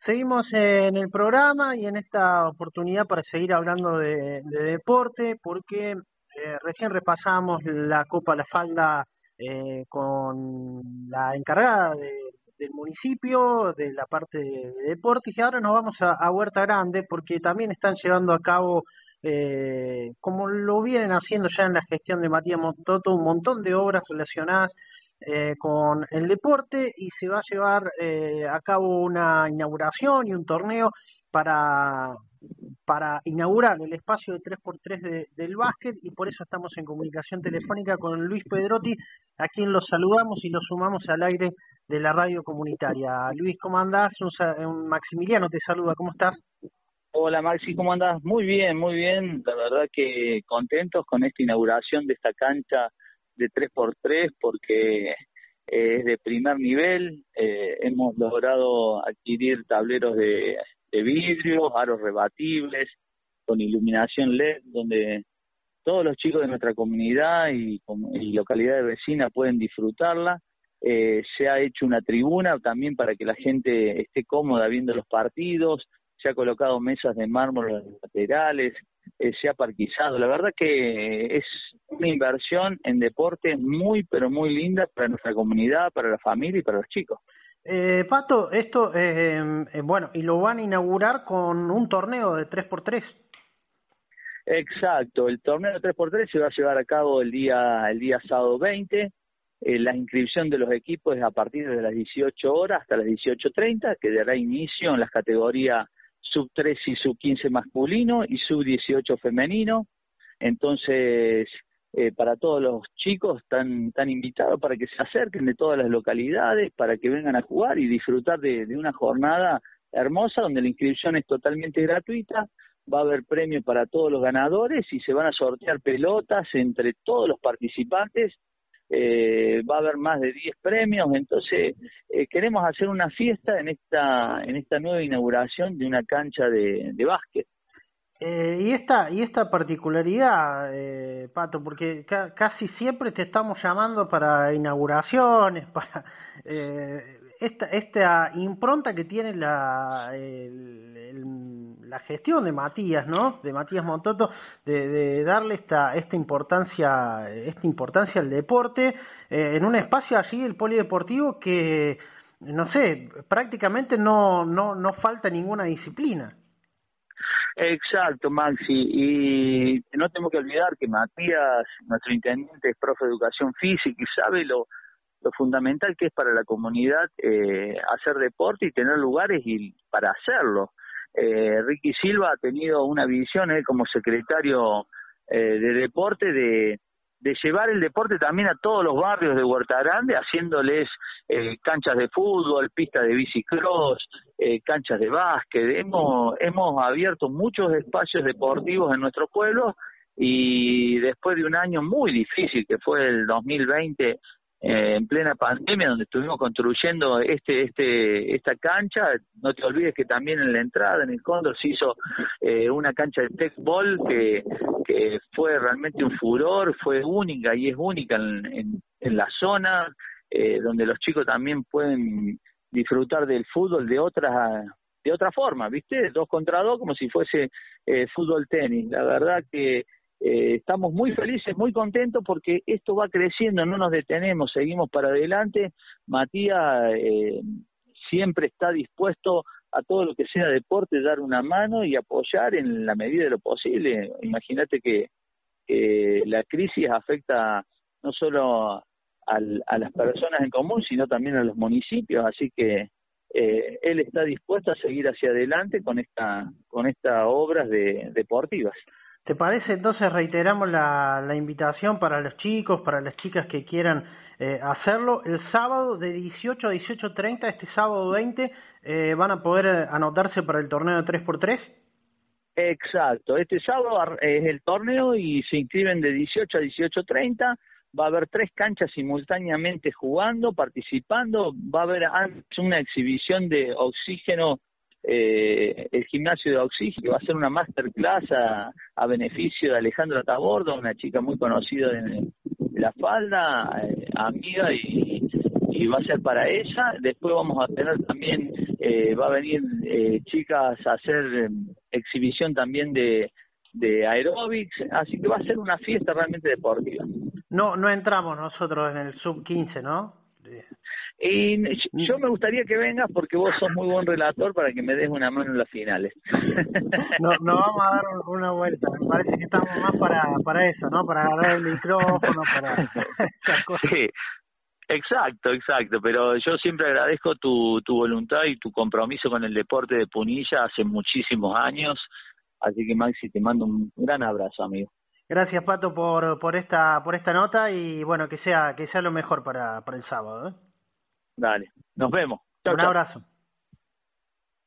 Seguimos en el programa y en esta oportunidad para seguir hablando de deporte, porque recién repasamos la Copa La Falda con la encargada del municipio, de la parte de deportes, y ahora nos vamos a Huerta Grande, porque también están llevando a cabo, como lo vienen haciendo ya en la gestión de Matías Montoto, un montón de obras relacionadas con el deporte, y se va a llevar a cabo una inauguración y un torneo para, para inaugurar el espacio de 3x3 del básquet, y por eso estamos en comunicación telefónica con Luis Pedrotti, a quien los saludamos y los sumamos al aire de la radio comunitaria. Luis, ¿cómo andás? Un Maximiliano te saluda, ¿cómo estás? Hola Maxi, ¿cómo andás? Muy bien, muy bien. La verdad que contentos con esta inauguración de esta cancha de 3x3 porque es de primer nivel. Hemos logrado adquirir tableros de vidrio, aros rebatibles, con iluminación LED, donde todos los chicos de nuestra comunidad y localidades vecinas pueden disfrutarla. Se ha hecho una tribuna también para que la gente esté cómoda viendo los partidos. Se ha colocado mesas de mármol en los laterales, se ha parquizado. La verdad que es una inversión en deporte muy, pero muy linda para nuestra comunidad, para la familia y para los chicos. Pato, esto, bueno, y lo van a inaugurar con un torneo de 3x3. Exacto, el torneo de 3x3 se va a llevar a cabo el día sábado 20. La inscripción de los equipos es a partir de las 18 horas hasta las 18:30, que dará inicio en las categorías sub-13 y sub-15 masculino y sub-18 femenino. Entonces, para todos los chicos están invitados para que se acerquen de todas las localidades, para que vengan a jugar y disfrutar de una jornada hermosa donde la inscripción es totalmente gratuita. Va a haber premio para todos los ganadores y se van a sortear pelotas entre todos los participantes. Va a haber más de 10 premios, entonces queremos hacer una fiesta en esta nueva inauguración de una cancha de básquet. Y esta particularidad, Pato, porque casi siempre te estamos llamando para inauguraciones, para esta impronta que tiene la gestión de Matías, ¿no? De Matías Montoto, de darle esta importancia al deporte en un espacio allí, el polideportivo, que no sé, prácticamente no falta ninguna disciplina. Exacto, Maxi, y no tenemos que olvidar que Matías, nuestro intendente, es profe de educación física y sabe lo fundamental que es para la comunidad hacer deporte y tener lugares para hacerlo. Ricky Silva ha tenido una visión, él como secretario de deporte, de llevar el deporte también a todos los barrios de Huerta Grande, haciéndoles canchas de fútbol, pistas de bicicross, canchas de básquet. Hemos abierto muchos espacios deportivos en nuestro pueblo, y después de un año muy difícil que fue el 2020, en plena pandemia, donde estuvimos construyendo esta cancha. No te olvides que también en la entrada, en el Cóndor, se hizo una cancha de tecbol que fue realmente un furor, fue única y es única en la zona, donde los chicos también pueden disfrutar del fútbol de otra forma, ¿viste? 2 contra 2, como si fuese fútbol tenis. La verdad que estamos muy felices, muy contentos, porque esto va creciendo, no nos detenemos, seguimos para adelante. Matías siempre está dispuesto a todo lo que sea deporte, dar una mano y apoyar en la medida de lo posible. Imagínate que la crisis afecta no solo a las personas en común, sino también a los municipios, así que él está dispuesto a seguir hacia adelante con estas obras deportivas. ¿Te parece? Entonces reiteramos la invitación para los chicos, para las chicas que quieran hacerlo. El sábado de 18 a 18:30, este sábado 20, van a poder anotarse para el torneo de 3x3. Exacto, este sábado es el torneo y se inscriben de 18 a 18:30. Va a haber 3 canchas simultáneamente jugando, participando. Va a haber una exhibición de oxígeno, el gimnasio de oxígeno. Va a ser una masterclass a beneficio de Alejandra Taborda, una chica muy conocida en La Falda, amiga y y va a ser para ella. Después vamos a tener también, va a venir chicas a hacer exhibición también de aeróbics, así que va a ser una fiesta realmente deportiva. No entramos nosotros en el sub-15, ¿no? Y yo me gustaría que vengas porque vos sos muy buen relator para que me des una mano en las finales. No vamos a dar una vuelta, me parece que estamos más para eso, ¿no? Para agarrar el micrófono, para esas cosas. Sí, exacto, pero yo siempre agradezco tu voluntad y tu compromiso con el deporte de Punilla hace muchísimos años, así que Maxi, te mando un gran abrazo, amigo. Gracias, Pato, por esta nota y bueno, que sea lo mejor para el sábado, ¿eh? Dale, nos vemos. Chau, Un chau. abrazo.